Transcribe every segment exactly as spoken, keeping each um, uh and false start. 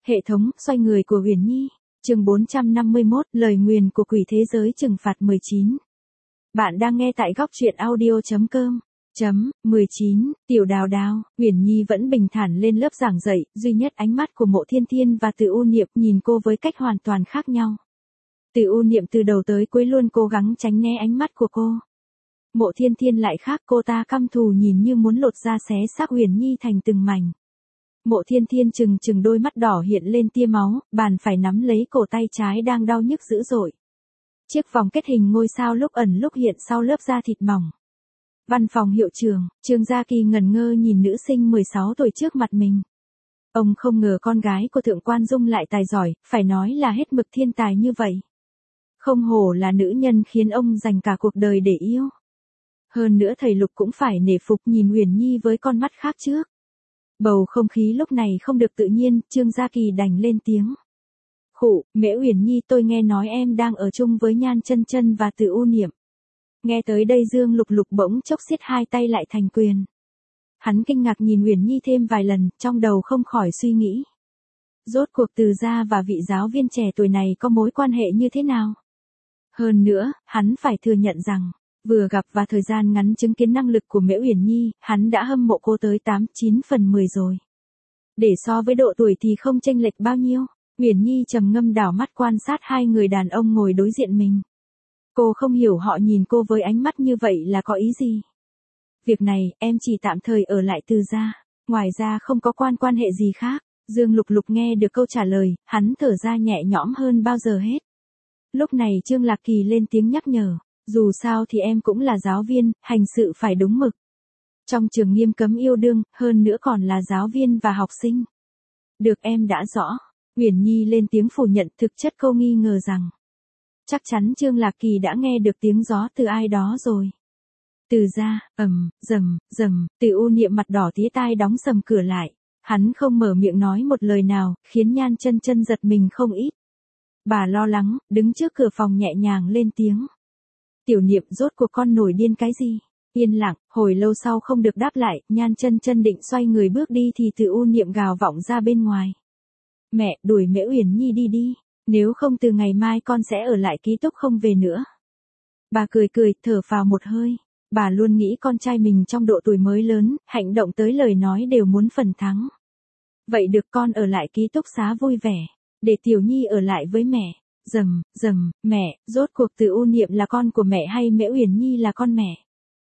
Hệ thống, xoay người của Huyền Nhi. Chương bốn trăm năm mươi mốt, lời nguyền của quỷ thế giới trừng phạt mười chín. Bạn đang nghe tại góc truyện audio chấm com. Chấm, mười chín, Tiểu Đào Đào, Huyền Nhi vẫn bình thản lên lớp giảng dạy, duy nhất ánh mắt của Mộ Thiên Thiên và Từ U Niệm nhìn cô với cách hoàn toàn khác nhau. Từ U Niệm từ đầu tới cuối luôn cố gắng tránh né ánh mắt của cô. Mộ Thiên Thiên lại khác, cô ta căm thù nhìn như muốn lột da xé xác Huyền Nhi thành từng mảnh. Mộ Thiên Thiên trừng trừng đôi mắt đỏ hiện lên tia máu, bàn phải nắm lấy cổ tay trái đang đau nhức dữ dội. Chiếc vòng kết hình ngôi sao lúc ẩn lúc hiện sau lớp da thịt mỏng. Văn phòng hiệu trưởng, Trương Gia Kỳ ngẩn ngơ nhìn nữ sinh mười sáu tuổi trước mặt mình. Ông không ngờ con gái của Thượng Quan Dung lại tài giỏi, phải nói là hết mực thiên tài như vậy. Không hổ là nữ nhân khiến ông dành cả cuộc đời để yêu. Hơn nữa thầy Lục cũng phải nể phục nhìn Huyền Nhi với con mắt khác trước. Bầu không khí lúc này không được tự nhiên, Trương Gia Kỳ đành lên tiếng. Khụ, Mễ Huyền Nhi, tôi nghe nói em đang ở chung với Nhan Chân Chân và Từ U Niệm. Nghe tới đây Dương Lục Lục bỗng chốc siết hai tay lại thành quyền. Hắn kinh ngạc nhìn Huyền Nhi thêm vài lần, trong đầu không khỏi suy nghĩ. Rốt cuộc Từ gia và vị giáo viên trẻ tuổi này có mối quan hệ như thế nào? Hơn nữa, hắn phải thừa nhận rằng, vừa gặp và thời gian ngắn chứng kiến năng lực của Mễ Huyền Nhi, hắn đã hâm mộ cô tới tám chín phần mười rồi. Để so với độ tuổi thì không chênh lệch bao nhiêu. Huyền Nhi trầm ngâm đảo mắt quan sát hai người đàn ông ngồi đối diện mình. Cô không hiểu họ nhìn cô với ánh mắt như vậy là có ý gì. Việc này, em chỉ tạm thời ở lại Từ gia, ngoài ra không có quan quan hệ gì khác. Dương Lục Lục nghe được câu trả lời, hắn thở ra nhẹ nhõm hơn bao giờ hết. Lúc này Trương Lạc Kỳ lên tiếng nhắc nhở. Dù sao thì em cũng là giáo viên, hành sự phải đúng mực. Trong trường nghiêm cấm yêu đương, hơn nữa còn là giáo viên và học sinh. Được, em đã rõ. Huyền Nhi lên tiếng phủ nhận, thực chất cô nghi ngờ rằng. Chắc chắn Trương Lạc Kỳ đã nghe được tiếng gió từ ai đó rồi. Từ gia, ầm, rầm, rầm, Từ U Niệm mặt đỏ tía tai đóng sầm cửa lại. Hắn không mở miệng nói một lời nào, khiến Nhan Chân Chân giật mình không ít. Bà lo lắng, đứng trước cửa phòng nhẹ nhàng lên tiếng. Tiểu Niệm, rốt cuộc con nổi điên cái gì? Yên lặng, hồi lâu sau không được đáp lại, Nhan Chân Chân định xoay người bước đi thì Từ U Niệm gào vọng ra bên ngoài. Mẹ, đuổi Mễ Huyền Nhi đi đi, nếu không từ ngày mai con sẽ ở lại ký túc không về nữa. Bà cười cười, thở phào một hơi. Bà luôn nghĩ con trai mình trong độ tuổi mới lớn, hành động tới lời nói đều muốn phần thắng. Vậy được, con ở lại ký túc xá vui vẻ, để Tiểu Nhi ở lại với mẹ. Rầm, rầm, mẹ, rốt cuộc Từ U Niệm là con của mẹ hay Mễ Huyền Nhi là con mẹ?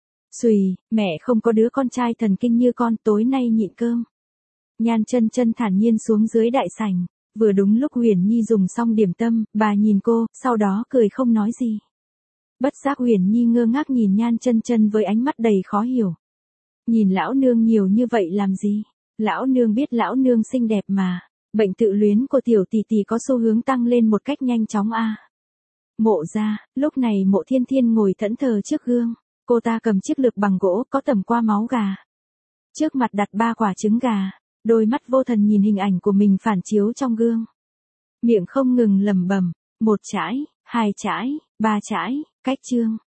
Xùi, mẹ không có đứa con trai thần kinh như con, tối nay nhịn cơm. Nhan Chân Chân thản nhiên xuống dưới đại sảnh, vừa đúng lúc Huyền Nhi dùng xong điểm tâm, bà nhìn cô, sau đó cười không nói gì. Bất giác Huyền Nhi ngơ ngác nhìn Nhan Chân Chân với ánh mắt đầy khó hiểu. Nhìn lão nương nhiều như vậy làm gì? Lão nương biết lão nương xinh đẹp mà. Bệnh tự luyến của tiểu tỷ tỷ có xu hướng tăng lên một cách nhanh chóng a. À. Mộ gia, lúc này Mộ Thiên Thiên ngồi thẫn thờ trước gương. Cô ta cầm chiếc lược bằng gỗ có tẩm qua máu gà. Trước mặt đặt ba quả trứng gà. Đôi mắt vô thần nhìn hình ảnh của mình phản chiếu trong gương. Miệng không ngừng lẩm bẩm, một chãi, hai chãi, ba chãi, cách chương.